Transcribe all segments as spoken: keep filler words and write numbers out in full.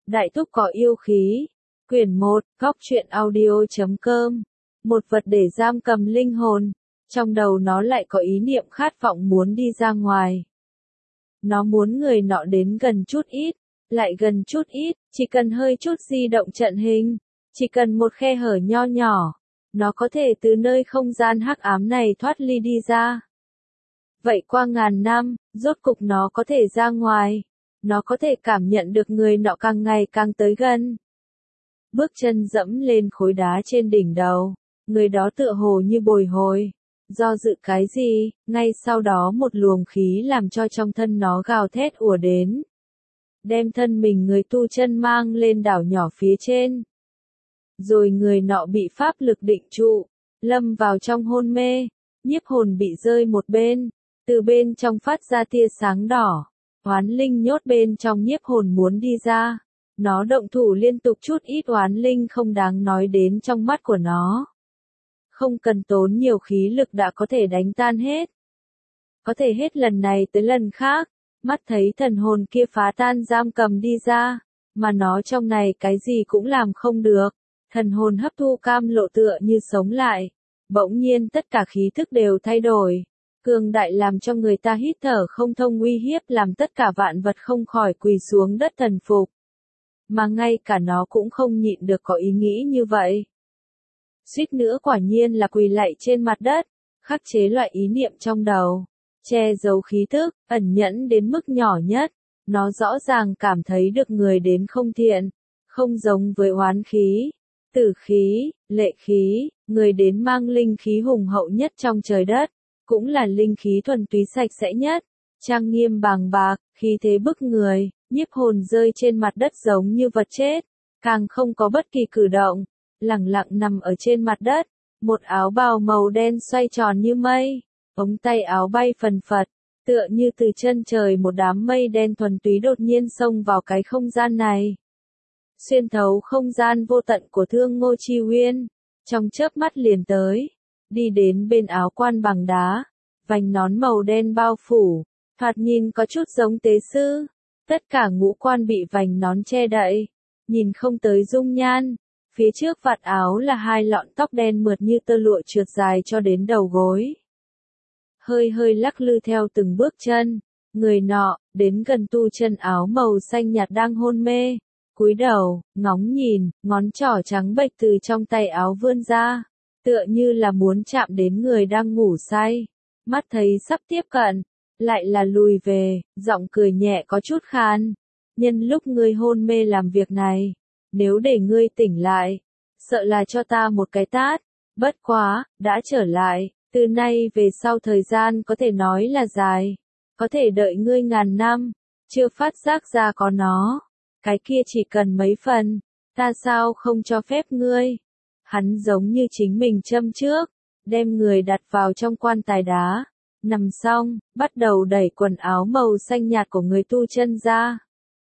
Đại thúc có yêu khí. Quyển một, góc truyện audio chấm com. Một vật để giam cầm linh hồn. Trong đầu nó lại có ý niệm khát vọng muốn đi ra ngoài. Nó muốn người nọ đến gần chút ít, lại gần chút ít, chỉ cần hơi chút di động trận hình, chỉ cần một khe hở nho nhỏ, nó có thể từ nơi không gian hắc ám này thoát ly đi ra. Vậy qua ngàn năm, rốt cục nó có thể ra ngoài, nó có thể cảm nhận được người nọ càng ngày càng tới gần. Bước chân dẫm lên khối đá trên đỉnh đầu, người đó tựa hồ như bồi hồi. Do dự cái gì, ngay sau đó một luồng khí làm cho trong thân nó gào thét ùa đến. Đem thân mình người tu chân mang lên đảo nhỏ phía trên. Rồi người nọ bị pháp lực định trụ, lâm vào trong hôn mê, nhiếp hồn bị rơi một bên, từ bên trong phát ra tia sáng đỏ. Oán linh nhốt bên trong nhiếp hồn muốn đi ra. Nó động thủ liên tục chút ít oán linh không đáng nói đến trong mắt của nó. Không cần tốn nhiều khí lực đã có thể đánh tan hết. Có thể hết lần này tới lần khác, mắt thấy thần hồn kia phá tan giam cầm đi ra, mà nó trong này cái gì cũng làm không được. Thần hồn hấp thu cam lộ tựa như sống lại. Bỗng nhiên tất cả khí thức đều thay đổi. Cường đại làm cho người ta hít thở không thông, uy hiếp làm tất cả vạn vật không khỏi quỳ xuống đất thần phục. Mà ngay cả nó cũng không nhịn được có ý nghĩ như vậy. Suýt nữa quả nhiên là quỳ lạy trên mặt đất, khắc chế loại ý niệm trong đầu, che giấu khí thức, ẩn nhẫn đến mức nhỏ nhất. Nó rõ ràng cảm thấy được người đến không thiện, không giống với oán khí, tử khí, lệ khí, người đến mang linh khí hùng hậu nhất trong trời đất, cũng là linh khí thuần túy sạch sẽ nhất, trang nghiêm bàng bạc, khí thế bức người. Nhiếp hồn rơi trên mặt đất giống như vật chết, càng không có bất kỳ cử động, lẳng lặng nằm ở trên mặt đất, một áo bào màu đen xoay tròn như mây, ống tay áo bay phần phật, tựa như từ chân trời một đám mây đen thuần túy đột nhiên xông vào cái không gian này. Xuyên thấu không gian vô tận của Thương Ngô Chi Uyên, trong chớp mắt liền tới, đi đến bên áo quan bằng đá, vành nón màu đen bao phủ, thoạt nhìn có chút giống tế sư. Tất cả ngũ quan bị vành nón che đậy, nhìn không tới dung nhan. Phía trước vạt áo là hai lọn tóc đen mượt như tơ lụa trượt dài cho đến đầu gối. Hơi hơi lắc lư theo từng bước chân, người nọ, đến gần tu chân áo màu xanh nhạt đang hôn mê. Cúi đầu, ngóng nhìn, ngón trỏ trắng bệch từ trong tay áo vươn ra, tựa như là muốn chạm đến người đang ngủ say. Mắt thấy sắp tiếp cận, lại là lùi về, giọng cười nhẹ có chút khan. Nhân lúc ngươi hôn mê làm việc này, nếu để ngươi tỉnh lại, sợ là cho ta một cái tát. Bất quá, đã trở lại, từ nay về sau thời gian có thể nói là dài, có thể đợi ngươi ngàn năm, chưa phát giác ra có nó. Cái kia chỉ cần mấy phần, ta sao không cho phép ngươi. Hắn giống như chính mình châm trước, đem người đặt vào trong quan tài đá. Nằm xong, bắt đầu đẩy quần áo màu xanh nhạt của người tu chân ra.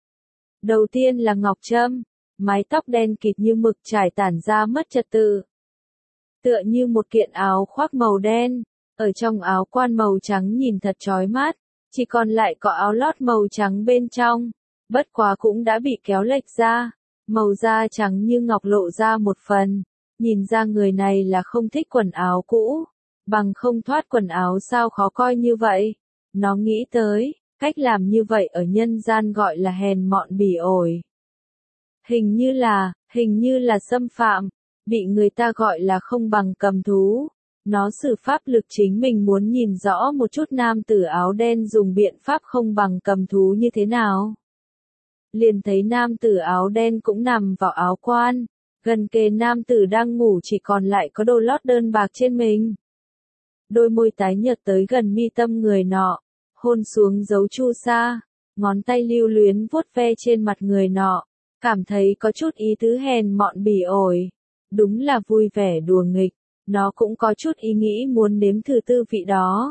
Đầu tiên là ngọc trâm, mái tóc đen kịt như mực trải tản ra mất trật tự. Tựa như một kiện áo khoác màu đen, ở trong áo quan màu trắng nhìn thật chói mắt, chỉ còn lại có áo lót màu trắng bên trong, bất quá cũng đã bị kéo lệch ra, màu da trắng như ngọc lộ ra một phần, nhìn ra người này là không thích quần áo cũ. Bằng không thoát quần áo sao khó coi như vậy. Nó nghĩ tới, cách làm như vậy ở nhân gian gọi là hèn mọn bỉ ổi. Hình như là, hình như là xâm phạm, bị người ta gọi là không bằng cầm thú. Nó sử pháp lực chính mình muốn nhìn rõ một chút nam tử áo đen dùng biện pháp không bằng cầm thú như thế nào. Liền thấy nam tử áo đen cũng nằm vào áo quan, gần kề nam tử đang ngủ chỉ còn lại có đồ lót đơn bạc trên mình. Đôi môi tái nhợt tới gần mi tâm người nọ, hôn xuống dấu chu sa, ngón tay lưu luyến vuốt ve trên mặt người nọ, cảm thấy có chút ý tứ hèn mọn bỉ ổi. Đúng là vui vẻ đùa nghịch, nó cũng có chút ý nghĩ muốn nếm thử tư vị đó.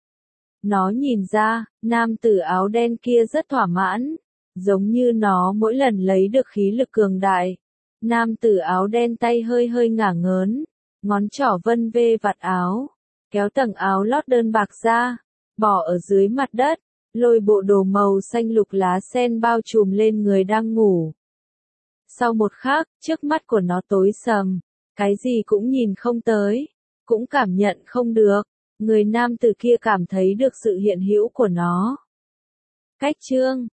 Nó nhìn ra, nam tử áo đen kia rất thỏa mãn, giống như nó mỗi lần lấy được khí lực cường đại. Nam tử áo đen tay hơi hơi ngả ngớn, ngón trỏ vân vê vạt áo. Kéo tầng áo lót đơn bạc ra, bỏ ở dưới mặt đất, lôi bộ đồ màu xanh lục lá sen bao trùm lên người đang ngủ. Sau một khắc, trước mắt của nó tối sầm, cái gì cũng nhìn không tới, cũng cảm nhận không được, người nam tử kia cảm thấy được sự hiện hữu của nó. Cách chương